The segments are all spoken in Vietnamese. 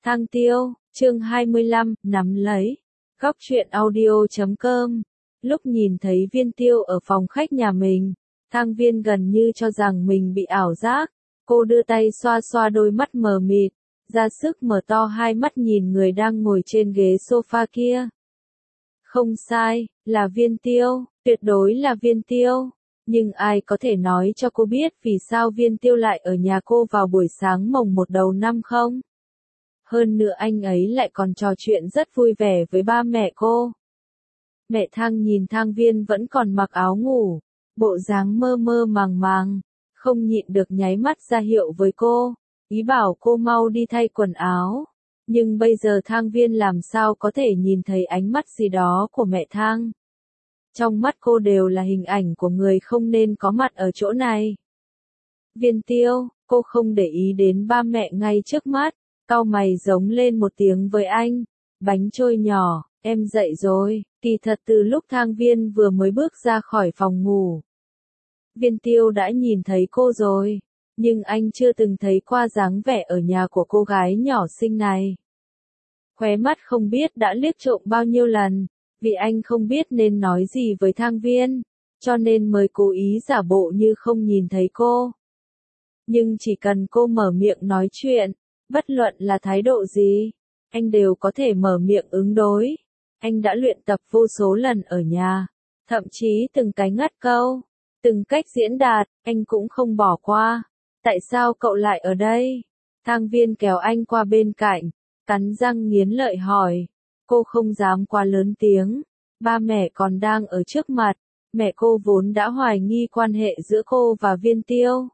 Thang Tiêu, chương 25, nắm lấy. Góc truyện audio.com. Lúc nhìn thấy Viên Tiêu ở phòng khách nhà mình, Thang Viên gần như cho rằng mình bị ảo giác. Cô đưa tay xoa xoa đôi mắt mờ mịt, ra sức mở to hai mắt nhìn người đang ngồi trên ghế sofa kia. Không sai, là Viên Tiêu, tuyệt đối là Viên Tiêu. Nhưng ai có thể nói cho cô biết vì sao Viên Tiêu lại ở nhà cô vào buổi sáng mồng 1 đầu năm không? Hơn nữa anh ấy lại còn trò chuyện rất vui vẻ với ba mẹ cô. Mẹ Thang nhìn Thang Viên vẫn còn mặc áo ngủ, bộ dáng mơ mơ màng màng, không nhịn được nháy mắt ra hiệu với cô, ý bảo cô mau đi thay quần áo. Nhưng bây giờ Thang Viên làm sao có thể nhìn thấy ánh mắt gì đó của mẹ Thang. Trong mắt cô đều là hình ảnh của người không nên có mặt ở chỗ này. Viên Tiêu, cô không để ý đến ba mẹ ngay trước mắt, cau mày giống lên một tiếng với anh. Bánh trôi nhỏ, em dậy rồi. Kỳ thật từ lúc Thang Viên vừa mới bước ra khỏi phòng ngủ, Viên Tiêu đã nhìn thấy cô rồi, nhưng anh chưa từng thấy qua dáng vẻ ở nhà của cô gái nhỏ xinh này. Khóe mắt không biết đã liếc trộm bao nhiêu lần, vì anh không biết nên nói gì với Thang Viên, cho nên mới cố ý giả bộ như không nhìn thấy cô. Nhưng chỉ cần cô mở miệng nói chuyện, bất luận là thái độ gì, anh đều có thể mở miệng ứng đối. Anh đã luyện tập vô số lần ở nhà, thậm chí từng cái ngắt câu, từng cách diễn đạt, anh cũng không bỏ qua. Tại sao cậu lại ở đây? Thang Viên kéo anh qua bên cạnh, cắn răng nghiến lợi hỏi. Cô không dám quá lớn tiếng, ba mẹ còn đang ở trước mặt, mẹ cô vốn đã hoài nghi quan hệ giữa cô và Viên Tiêu.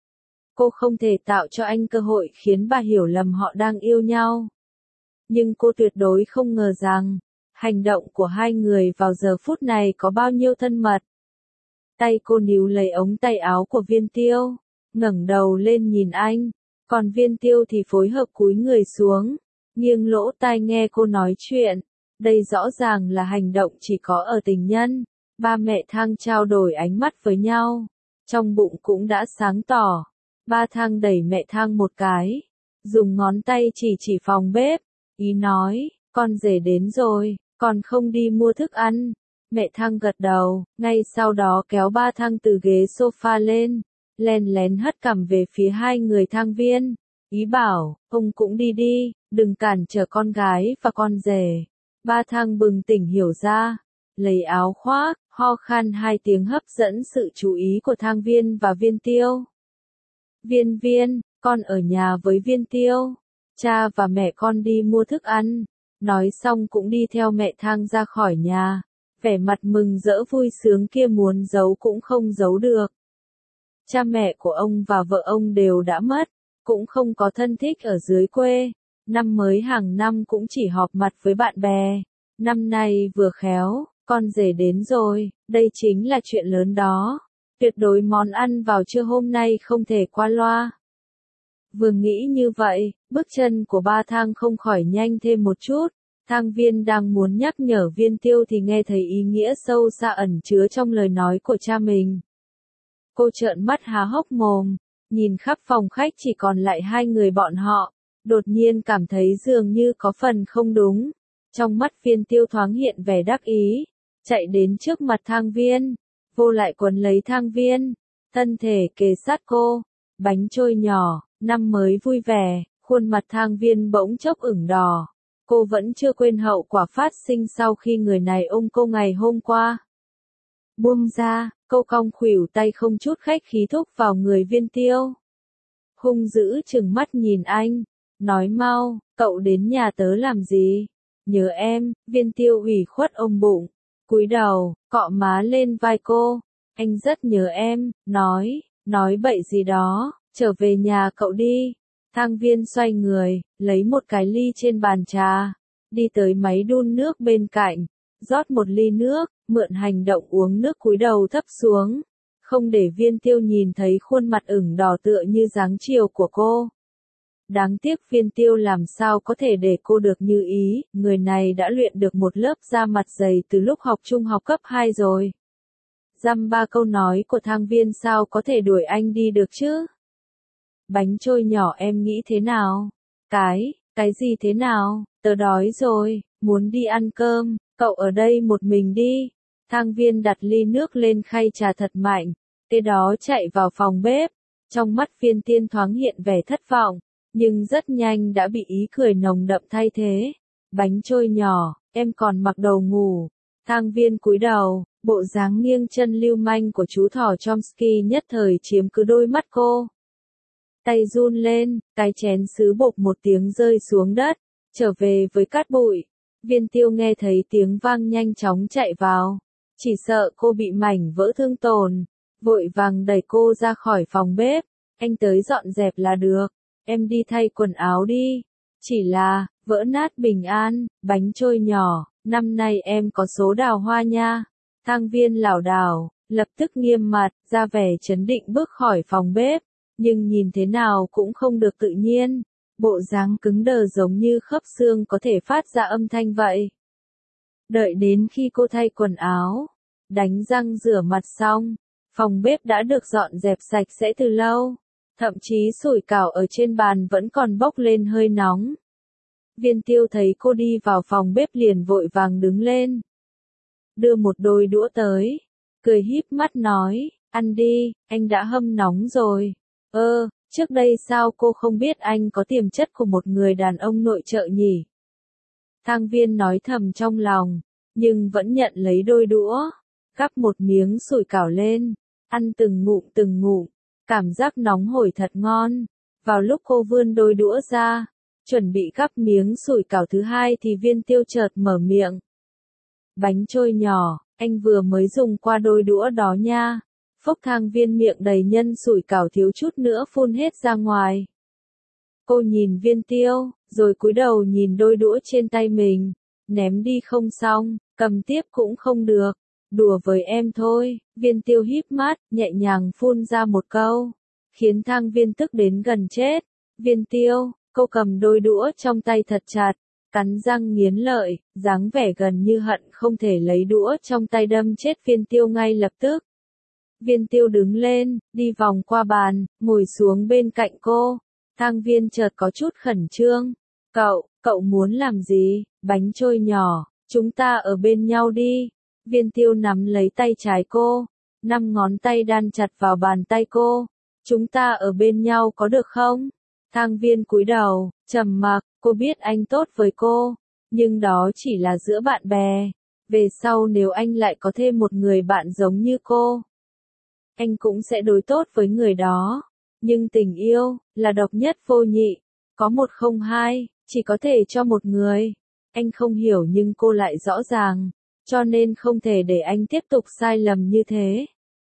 Cô không thể tạo cho anh cơ hội khiến bà hiểu lầm họ đang yêu nhau. Nhưng cô tuyệt đối không ngờ rằng, hành động của hai người vào giờ phút này có bao nhiêu thân mật. Tay cô níu lấy ống tay áo của Viên Tiêu, ngẩng đầu lên nhìn anh, còn Viên Tiêu thì phối hợp cúi người xuống, nghiêng lỗ tai nghe cô nói chuyện. Đây rõ ràng là hành động chỉ có ở tình nhân. Ba mẹ Thang trao đổi ánh mắt với nhau, trong bụng cũng đã sáng tỏ. Ba Thang đẩy mẹ Thang một cái, dùng ngón tay chỉ phòng bếp, ý nói, con rể đến rồi, còn không đi mua thức ăn. Mẹ Thang gật đầu, ngay sau đó kéo ba Thang từ ghế sofa lên, len lén hất cằm về phía hai người Thang Viên, ý bảo, ông cũng đi đi, đừng cản trở con gái và con rể. Ba Thang bừng tỉnh hiểu ra, lấy áo khoác, ho khan 2 tiếng hấp dẫn sự chú ý của Thang Viên và Viên Tiêu. Viên, con ở nhà với Viên Tiêu, cha và mẹ con đi mua thức ăn. Nói xong cũng đi theo mẹ Thang ra khỏi nhà, vẻ mặt mừng rỡ vui sướng kia muốn giấu cũng không giấu được. Cha mẹ của ông và vợ ông đều đã mất, cũng không có thân thích ở dưới quê, năm mới hàng năm cũng chỉ họp mặt với bạn bè. Năm nay vừa khéo, con rể đến rồi, đây chính là chuyện lớn đó. Tuyệt đối món ăn vào trưa hôm nay không thể qua loa. Vừa nghĩ như vậy, bước chân của ba Thang không khỏi nhanh thêm một chút. Thang Viên đang muốn nhắc nhở Viên Tiêu thì nghe thấy ý nghĩa sâu xa ẩn chứa trong lời nói của cha mình. Cô trợn mắt há hốc mồm, nhìn khắp phòng khách chỉ còn lại hai người bọn họ, đột nhiên cảm thấy dường như có phần không đúng. Trong mắt Viên Tiêu thoáng hiện vẻ đắc ý, chạy đến trước mặt Thang Viên, vô lại quấn lấy Thang Viên, thân thể kề sát cô. Bánh trôi nhỏ, năm mới vui vẻ, khuôn mặt Thang Viên bỗng chốc ửng đỏ. Cô vẫn chưa quên hậu quả phát sinh sau khi người này ôm cô ngày hôm qua. Buông ra, cô cong khuỷu tay không chút khách khí thúc vào người Viên Tiêu. Hung dữ trừng mắt nhìn anh, nói mau, cậu đến nhà tớ làm gì? Nhớ em. Viên Tiêu ủy khuất ôm bụng, cúi đầu, cọ má lên vai cô. Anh rất nhớ em, nói bậy gì đó, trở về nhà cậu đi. Thang Viên xoay người, lấy một cái ly trên bàn trà, đi tới máy đun nước bên cạnh, rót một ly nước, mượn hành động uống nước cúi đầu thấp xuống, không để Viên Tiêu nhìn thấy khuôn mặt ửng đỏ tựa như dáng chiều của cô. Đáng tiếc Viên Tiêu làm sao có thể để cô được như ý, người này đã luyện được một lớp da mặt dày từ lúc học trung học cấp 2 rồi. Dăm ba câu nói của Thang Viên sao có thể đuổi anh đi được chứ? Bánh trôi nhỏ em nghĩ thế nào? Cái Cái gì thế nào, tớ đói rồi, muốn đi ăn cơm, cậu ở đây một mình đi. Thang Viên đặt ly nước lên khay trà thật mạnh, kế đó chạy vào phòng bếp. Trong mắt Viên Tiên thoáng hiện vẻ thất vọng, nhưng rất nhanh đã bị ý cười nồng đậm thay thế. Bánh trôi nhỏ, em còn mặc đồ ngủ. Thang Viên cúi đầu, bộ dáng nghiêng chân lưu manh của chú thỏ Chomsky nhất thời chiếm cứ đôi mắt cô. Tay run lên, cái chén sứ bộp một tiếng rơi xuống đất, trở về với cát bụi. Viên Tiêu nghe thấy tiếng vang nhanh chóng chạy vào, chỉ sợ cô bị mảnh vỡ thương tổn, vội vàng đẩy cô ra khỏi phòng bếp. Anh tới dọn dẹp là được, em đi thay quần áo đi. Chỉ là, vỡ nát bình an, bánh trôi nhỏ, năm nay em có số đào hoa nha. Thang Viên lảo đảo, lập tức nghiêm mặt, ra vẻ trấn định bước khỏi phòng bếp, nhưng nhìn thế nào cũng không được tự nhiên, bộ dáng cứng đờ giống như khớp xương có thể phát ra âm thanh vậy. Đợi đến khi cô thay quần áo, đánh răng rửa mặt xong, phòng bếp đã được dọn dẹp sạch sẽ từ lâu, thậm chí sủi cảo ở trên bàn vẫn còn bốc lên hơi nóng. Viên Tiêu thấy cô đi vào phòng bếp liền vội vàng đứng lên, đưa một đôi đũa tới, cười híp mắt nói, ăn đi, anh đã hâm nóng rồi. Trước đây sao cô không biết anh có tiềm chất của một người đàn ông nội trợ nhỉ? Thang Viên nói thầm trong lòng, nhưng vẫn nhận lấy đôi đũa, gắp một miếng sủi cảo lên, ăn từng ngụm, cảm giác nóng hổi thật ngon. Vào lúc cô vươn đôi đũa ra, chuẩn bị gắp miếng sủi cảo thứ hai thì Viên Tiêu chợt mở miệng. Bánh trôi nhỏ, anh vừa mới dùng qua đôi đũa đó nha. Phốc. Thang Viên miệng đầy nhân sủi cảo thiếu chút nữa phun hết ra ngoài. Cô nhìn Viên Tiêu, rồi cúi đầu nhìn đôi đũa trên tay mình, ném đi không xong, cầm tiếp cũng không được, đùa với em thôi. Viên Tiêu híp mắt, nhẹ nhàng phun ra một câu, khiến Thang Viên tức đến gần chết. Viên Tiêu, cô cầm đôi đũa trong tay thật chặt, cắn răng nghiến lợi, dáng vẻ gần như hận không thể lấy đũa trong tay đâm chết Viên Tiêu ngay lập tức. Viên Tiêu đứng lên, đi vòng qua bàn, ngồi xuống bên cạnh cô. Thang Viên chợt có chút khẩn trương. Cậu muốn làm gì? Bánh trôi nhỏ, chúng ta ở bên nhau đi. Viên Tiêu nắm lấy tay trái cô, 5 ngón tay đan chặt vào bàn tay cô. Chúng ta ở bên nhau có được không? Thang Viên cúi đầu, trầm mặc, cô biết anh tốt với cô, nhưng đó chỉ là giữa bạn bè. Về sau nếu anh lại có thêm một người bạn giống như cô, anh cũng sẽ đối tốt với người đó. Nhưng tình yêu, là độc nhất vô nhị, có một không hai, chỉ có thể cho một người. Anh không hiểu nhưng cô lại rõ ràng, cho nên không thể để anh tiếp tục sai lầm như thế.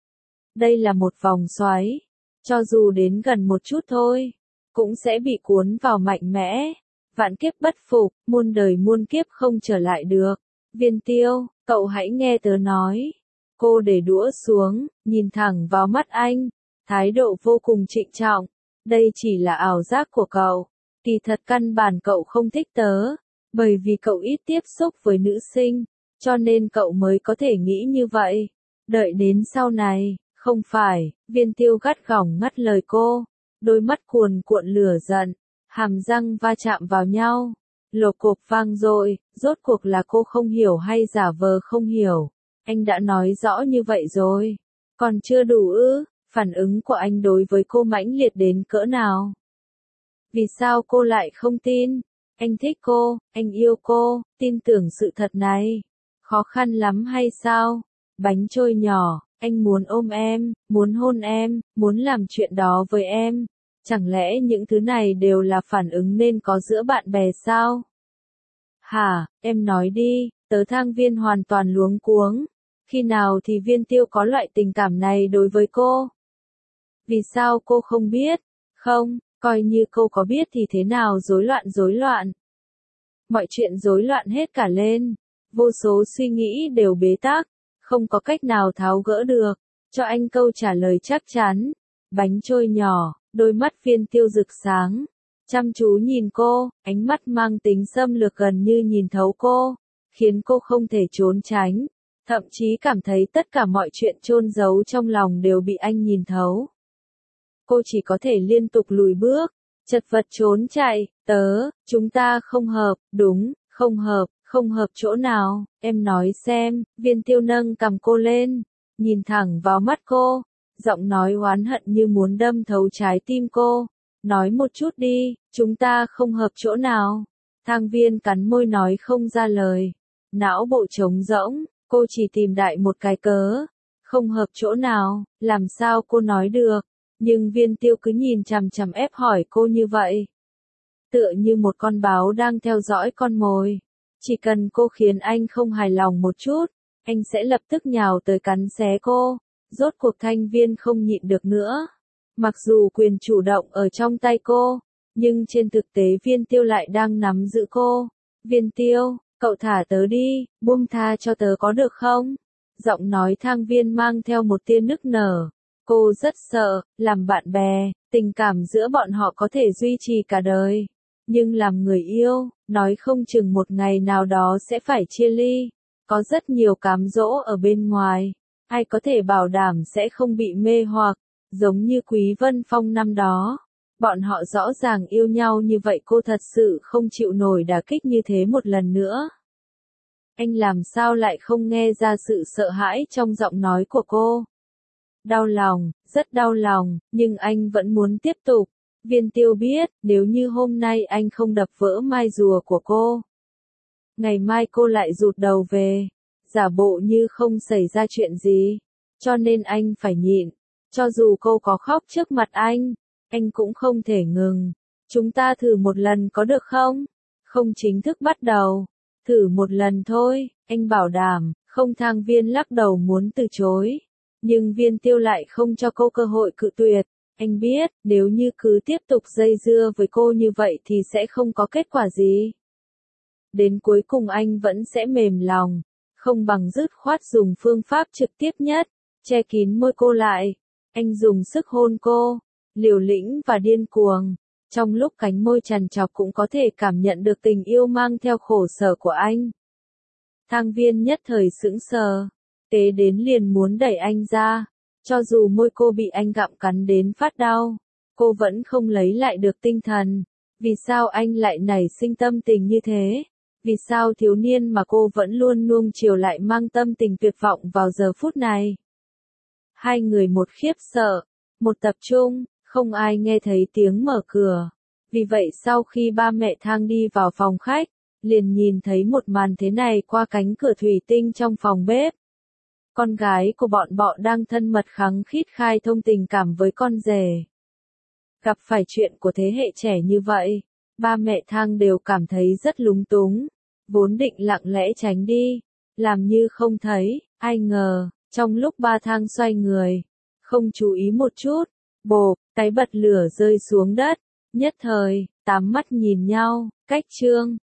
Đây là một vòng xoáy, cho dù đến gần một chút thôi, cũng sẽ bị cuốn vào mạnh mẽ. Vạn kiếp bất phục, muôn đời muôn kiếp không trở lại được. Viên Tiêu, cậu hãy nghe tớ nói. Cô để đũa xuống, nhìn thẳng vào mắt anh, thái độ vô cùng trịnh trọng. Đây chỉ là ảo giác của cậu. Kỳ thật căn bản cậu không thích tớ, bởi vì cậu ít tiếp xúc với nữ sinh, cho nên cậu mới có thể nghĩ như vậy. Đợi đến sau này, không phải. Viên Tiêu gắt gỏng ngắt lời cô, đôi mắt cuồn cuộn lửa giận, hàm răng va chạm vào nhau, lộc cộp vang dội. Rốt cuộc là cô không hiểu hay giả vờ không hiểu? Anh đã nói rõ như vậy rồi, còn chưa đủ ư? Phản ứng của anh đối với cô mãnh liệt đến cỡ nào? Vì sao cô lại không tin? Anh thích cô, anh yêu cô, tin tưởng sự thật này. Khó khăn lắm hay sao? Bánh trôi nhỏ, anh muốn ôm em, muốn hôn em, muốn làm chuyện đó với em. Chẳng lẽ những thứ này đều là phản ứng nên có giữa bạn bè sao? Hả, em nói đi. Thang Viên hoàn toàn luống cuống. Khi nào thì Viên Tiêu có loại tình cảm này đối với cô? Vì sao cô không biết? Không, coi như cô có biết thì thế nào rối loạn. Mọi chuyện rối loạn hết cả lên. Vô số suy nghĩ đều bế tắc, không có cách nào tháo gỡ được. Cho anh câu trả lời chắc chắn. Bánh trôi nhỏ, đôi mắt Viên Tiêu rực sáng, chăm chú nhìn cô, ánh mắt mang tính xâm lược gần như nhìn thấu cô, khiến cô không thể trốn tránh, thậm chí cảm thấy tất cả mọi chuyện chôn giấu trong lòng đều bị anh nhìn thấu. Cô chỉ có thể liên tục lùi bước, chật vật trốn chạy, chúng ta không hợp, đúng, không hợp chỗ nào, em nói xem, Viên Tiêu nâng cằm cô lên, nhìn thẳng vào mắt cô, giọng nói oán hận như muốn đâm thấu trái tim cô, nói một chút đi, chúng ta không hợp chỗ nào. Thang Viên cắn môi nói không ra lời, não bộ trống rỗng, cô chỉ tìm đại một cái cớ, không hợp chỗ nào, làm sao cô nói được, nhưng Viên Tiêu cứ nhìn chằm chằm ép hỏi cô như vậy. Tựa như một con báo đang theo dõi con mồi, chỉ cần cô khiến anh không hài lòng một chút, anh sẽ lập tức nhào tới cắn xé cô, rốt cuộc Thanh Viên không nhịn được nữa. Mặc dù quyền chủ động ở trong tay cô, nhưng trên thực tế Viên Tiêu lại đang nắm giữ cô. Viên Tiêu, cậu thả tớ đi, buông tha cho tớ có được không? Giọng nói Thang Viên mang theo một tia nức nở. Cô rất sợ, làm bạn bè, tình cảm giữa bọn họ có thể duy trì cả đời. Nhưng làm người yêu, nói không chừng một ngày nào đó sẽ phải chia ly. Có rất nhiều cám dỗ ở bên ngoài. Ai có thể bảo đảm sẽ không bị mê hoặc, giống như Quý Vân Phong năm đó. Bọn họ rõ ràng yêu nhau như vậy, cô thật sự không chịu nổi đả kích như thế một lần nữa. Anh làm sao lại không nghe ra sự sợ hãi trong giọng nói của cô? Đau lòng, rất đau lòng, nhưng anh vẫn muốn tiếp tục. Viên Tiêu biết, nếu như hôm nay anh không đập vỡ mai rùa của cô, ngày mai cô lại rụt đầu về, giả bộ như không xảy ra chuyện gì. Cho nên anh phải nhịn. Cho dù cô có khóc trước mặt anh cũng không thể ngừng. Chúng ta thử một lần có được không? Không chính thức bắt đầu. Thử một lần thôi, anh bảo đảm, không. Thang Viên lắc đầu muốn từ chối. Nhưng Viên Tiêu lại không cho cô cơ hội cự tuyệt. Anh biết, nếu như cứ tiếp tục dây dưa với cô như vậy thì sẽ không có kết quả gì. Đến cuối cùng anh vẫn sẽ mềm lòng, không bằng dứt khoát dùng phương pháp trực tiếp nhất, che kín môi cô lại. Anh dùng sức hôn cô, liều lĩnh và điên cuồng. Trong lúc cánh môi trằn trọc cũng có thể cảm nhận được tình yêu mang theo khổ sở của anh. Thang Viên nhất thời sững sờ, tế đến liền muốn đẩy anh ra. Cho dù môi cô bị anh gặm cắn đến phát đau, cô vẫn không lấy lại được tinh thần. Vì sao anh lại nảy sinh tâm tình như thế? Vì sao thiếu niên mà cô vẫn luôn nuông chiều lại mang tâm tình tuyệt vọng vào giờ phút này? Hai người một khiếp sợ, một tập trung, không ai nghe thấy tiếng mở cửa. Vì vậy sau khi ba mẹ Thang đi vào phòng khách, liền nhìn thấy một màn thế này qua cánh cửa thủy tinh trong phòng bếp. Con gái của bọn họ đang thân mật khăng khít khai thông tình cảm với con rể. Gặp phải chuyện của thế hệ trẻ như vậy, ba mẹ Thang đều cảm thấy rất lúng túng, vốn định lặng lẽ tránh đi, làm như không thấy, ai ngờ, trong lúc ba Thang xoay người, không chú ý một chút, bộp, cái bật lửa rơi xuống đất, nhất thời, tám mắt nhìn nhau, cách chương.